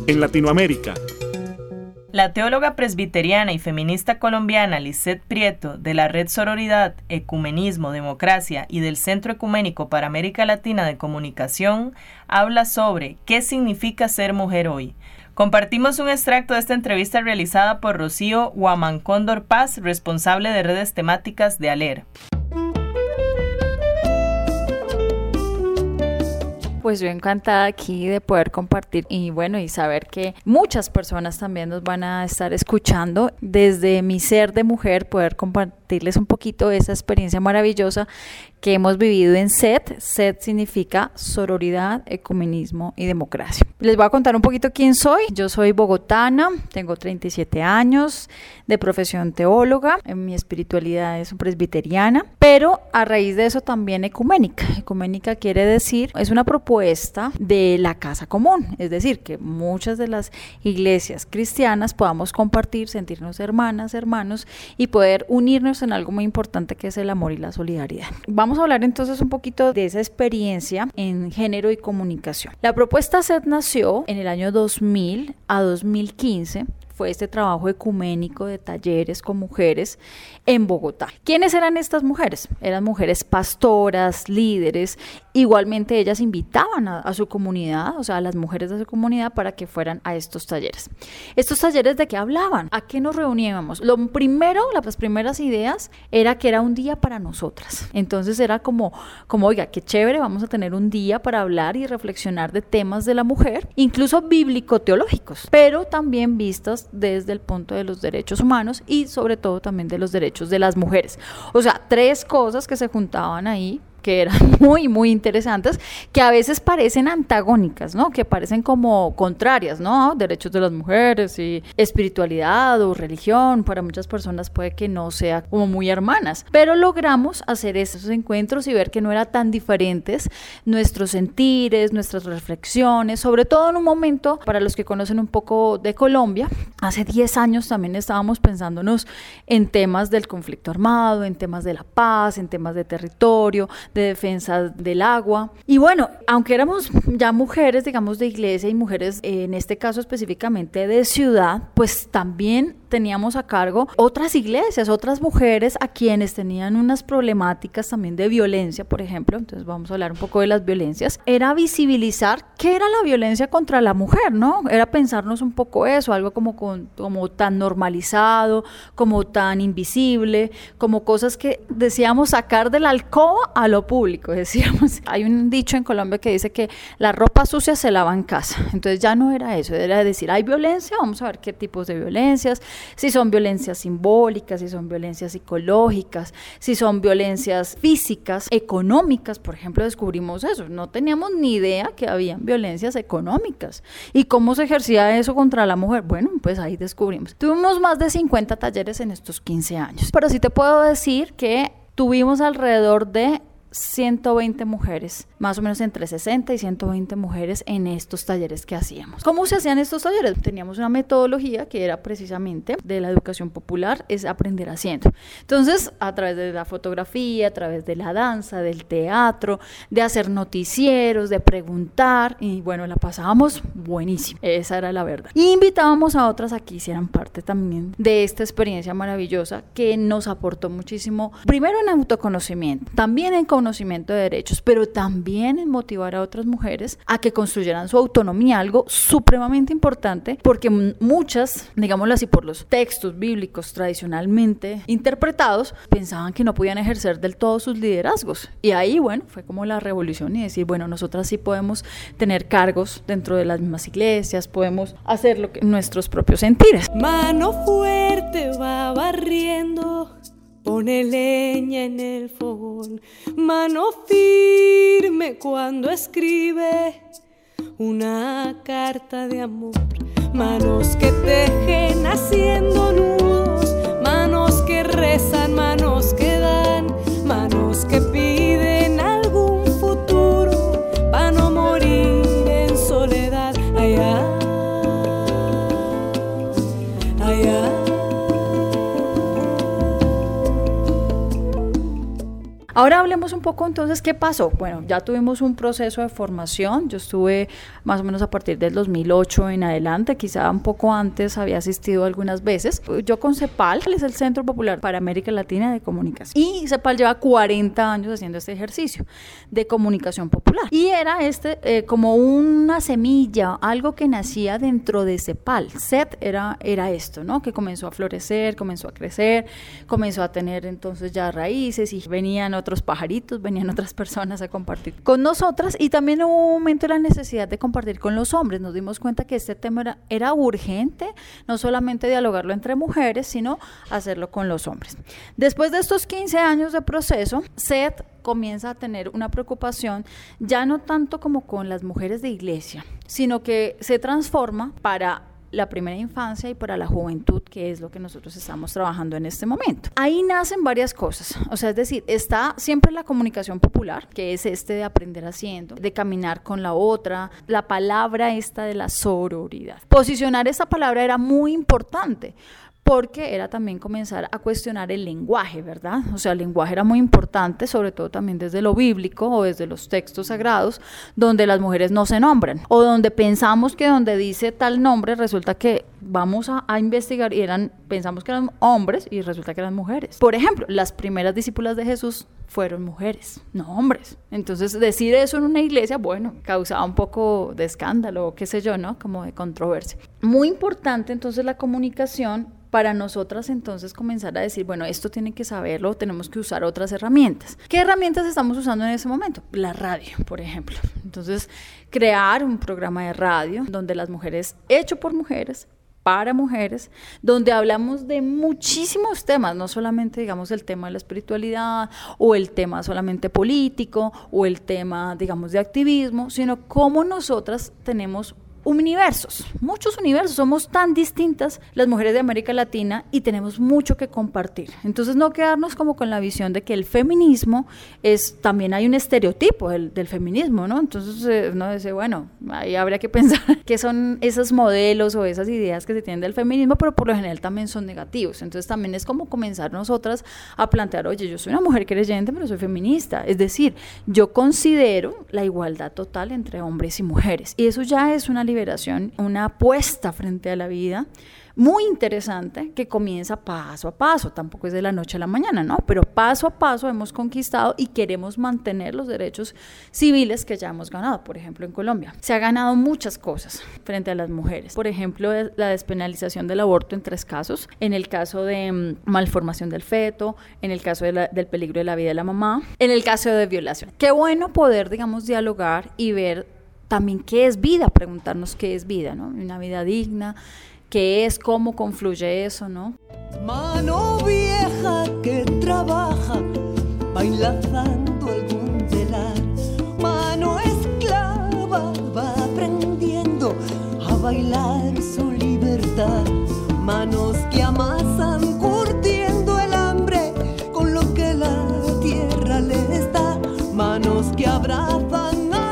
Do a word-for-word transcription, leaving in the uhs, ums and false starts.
en Latinoamérica. La teóloga presbiteriana y feminista colombiana Lisette Prieto, de la Red Sororidad, Ecumenismo, Democracia y del Centro Ecuménico para América Latina de Comunicación, habla sobre qué significa ser mujer hoy. Compartimos un extracto de esta entrevista realizada por Rocío Huamancóndor Paz, responsable de redes temáticas de ALER. Pues yo encantada aquí de poder compartir y bueno, y saber que muchas personas también nos van a estar escuchando. Desde mi ser de mujer, poder compartirles un poquito esa experiencia maravillosa que hemos vivido en S E T. S E T significa Sororidad, Ecumenismo y Democracia. Les voy a contar un poquito quién soy. Yo soy bogotana, tengo treinta y siete años, de profesión teóloga, en mi espiritualidad es presbiteriana, pero a raíz de eso también ecuménica. Ecuménica quiere decir, es una propuesta de la casa común, es decir, que muchas de las iglesias cristianas podamos compartir, sentirnos hermanas, hermanos y poder unirnos en algo muy importante que es el amor y la solidaridad. Vamos a hablar entonces un poquito de esa experiencia en género y comunicación. La propuesta S E T nació en el año dos mil a dos mil quince. Fue este trabajo ecuménico de talleres con mujeres en Bogotá. ¿Quiénes eran estas mujeres? Eran mujeres pastoras, líderes. Igualmente ellas invitaban a, a su comunidad, o sea, a las mujeres de su comunidad para que fueran a estos talleres. ¿Estos talleres de qué hablaban? ¿A qué nos reuníamos? Lo primero, las primeras ideas era que era un día para nosotras. Entonces era como, como, oiga, qué chévere, vamos a tener un día para hablar y reflexionar de temas de la mujer, incluso bíblico-teológicos, pero también vistas desde el punto de los derechos humanos y sobre todo también de los derechos de las mujeres. O sea, tres cosas que se juntaban ahí que eran muy, muy interesantes, que a veces parecen antagónicas, ¿no? Que parecen como contrarias, ¿no? Derechos de las mujeres y espiritualidad o religión, para muchas personas puede que no sea como muy hermanas, pero logramos hacer esos encuentros y ver que no eran tan diferentes nuestros sentires, nuestras reflexiones, sobre todo en un momento, para los que conocen un poco de Colombia, hace diez años también estábamos pensándonos en temas del conflicto armado, en temas de la paz, en temas de territorio, de defensa del agua. Y bueno, aunque éramos ya mujeres, digamos, de iglesia y mujeres, eh, en este caso específicamente de ciudad, pues también teníamos a cargo otras iglesias, otras mujeres a quienes tenían unas problemáticas también de violencia, por ejemplo. Entonces vamos a hablar un poco de las violencias. Era visibilizar qué era la violencia contra la mujer, ¿no? Era pensarnos un poco eso, algo como, con, como tan normalizado, como tan invisible, como cosas que decíamos sacar de la alcoba a lo público, decíamos. Hay un dicho en Colombia que dice que la ropa sucia se lava en casa. Entonces ya no era eso, era decir, hay violencia, vamos a ver qué tipos de violencias, si son violencias simbólicas, si son violencias psicológicas, si son violencias físicas, económicas. Por ejemplo, descubrimos eso, no teníamos ni idea que habían violencias económicas. ¿Y cómo se ejercía eso contra la mujer? Bueno, pues ahí descubrimos. Tuvimos más de cincuenta talleres en estos quince años, pero sí te puedo decir que tuvimos alrededor de ciento veinte mujeres, más o menos entre sesenta y ciento veinte mujeres en estos talleres que hacíamos. ¿Cómo se hacían estos talleres? Teníamos una metodología que era precisamente de la educación popular, es aprender haciendo. Entonces, a través de la fotografía, a través de la danza, del teatro, de hacer noticieros, de preguntar, y bueno, la pasábamos buenísimo, esa era la verdad. Y invitábamos a otras a que hicieran parte también de esta experiencia maravillosa que nos aportó muchísimo, primero en autoconocimiento, también en conocimiento de derechos, pero también en motivar a otras mujeres a que construyeran su autonomía, algo supremamente importante, porque muchas, digámoslo así, por los textos bíblicos tradicionalmente interpretados, pensaban que no podían ejercer del todo sus liderazgos. Y ahí, bueno, fue como la revolución y decir, bueno, nosotras sí podemos tener cargos dentro de las mismas iglesias, podemos hacer lo que nuestros propios sentires. Mano fuerte va barriendo, pone leña en el fogón, mano firme cuando escribe una carta de amor, manos que tejen haciendo nudos, manos que rezan, manos que dan, manos que piden algún futuro para no morir en soledad. Allá, allá. Ahora hablemos un poco entonces, ¿qué pasó? Bueno, ya tuvimos un proceso de formación, yo estuve más o menos a partir del dos mil ocho en adelante, quizá un poco antes había asistido algunas veces. Yo con CEPAL, es el Centro Popular para América Latina de Comunicación, y CEPAL lleva cuarenta años haciendo este ejercicio de comunicación popular, y era este eh, como una semilla, algo que nacía dentro de CEPAL. C E T era, era esto, ¿no? Que comenzó a florecer, comenzó a crecer, comenzó a tener entonces ya raíces, y venían otros pajaritos, venían otras personas a compartir con nosotras, y también hubo un momento de la necesidad de compartir con los hombres. Nos dimos cuenta que este tema era, era urgente, no solamente dialogarlo entre mujeres, sino hacerlo con los hombres. Después de estos quince años de proceso, C E T comienza a tener una preocupación ya no tanto como con las mujeres de iglesia, sino que se transforma para la primera infancia y para la juventud, que es lo que nosotros estamos trabajando en este momento. Ahí nacen varias cosas, o sea, es decir, está siempre la comunicación popular, que es este de aprender haciendo, de caminar con la otra, la palabra esta de la sororidad. Posicionar esa palabra era muy importante, porque era también comenzar a cuestionar el lenguaje, ¿verdad? O sea, el lenguaje era muy importante, sobre todo también desde lo bíblico o desde los textos sagrados, donde las mujeres no se nombran, o donde pensamos que donde dice tal nombre, resulta que vamos a, a investigar y eran, pensamos que eran hombres y resulta que eran mujeres. Por ejemplo, las primeras discípulas de Jesús fueron mujeres, no hombres. Entonces, decir eso en una iglesia, bueno, causaba un poco de escándalo, o qué sé yo, ¿no? Como de controversia. Muy importante, entonces, la comunicación para nosotras, entonces, comenzar a decir, bueno, esto tienen que saberlo, tenemos que usar otras herramientas. ¿Qué herramientas estamos usando en ese momento? La radio, por ejemplo. Entonces, crear un programa de radio donde las mujeres, hecho por mujeres, para mujeres, donde hablamos de muchísimos temas, no solamente, digamos, el tema de la espiritualidad o el tema solamente político o el tema, digamos, de activismo, sino cómo nosotras tenemos universos, muchos universos, somos tan distintas las mujeres de América Latina y tenemos mucho que compartir. Entonces, no quedarnos como con la visión de que el feminismo es, también hay un estereotipo del, del feminismo, ¿no? Entonces eh, uno dice, bueno, ahí habría que pensar qué son esos modelos o esas ideas que se tienen del feminismo, pero por lo general también son negativos. Entonces también es como comenzar nosotras a plantear, oye, yo soy una mujer creyente, pero soy feminista, es decir, yo considero la igualdad total entre hombres y mujeres, y eso ya es una liberación, una apuesta frente a la vida muy interesante que comienza paso a paso, tampoco es de la noche a la mañana, ¿no? Pero paso a paso hemos conquistado y queremos mantener los derechos civiles que ya hemos ganado. Por ejemplo, en Colombia se ha ganado muchas cosas frente a las mujeres, por ejemplo, la despenalización del aborto en tres casos, en el caso de um, malformación del feto, en el caso de la, del peligro de la vida de la mamá, en el caso de violación. Qué bueno poder, digamos, dialogar y ver también qué es vida, preguntarnos qué es vida, ¿no? Una vida digna, qué es, cómo confluye eso, ¿no? Mano vieja que trabaja, bailando algún telar. Mano esclava va aprendiendo a bailar su libertad. Manos que amasan curtiendo el hambre con lo que la tierra les da. Manos que abrazan a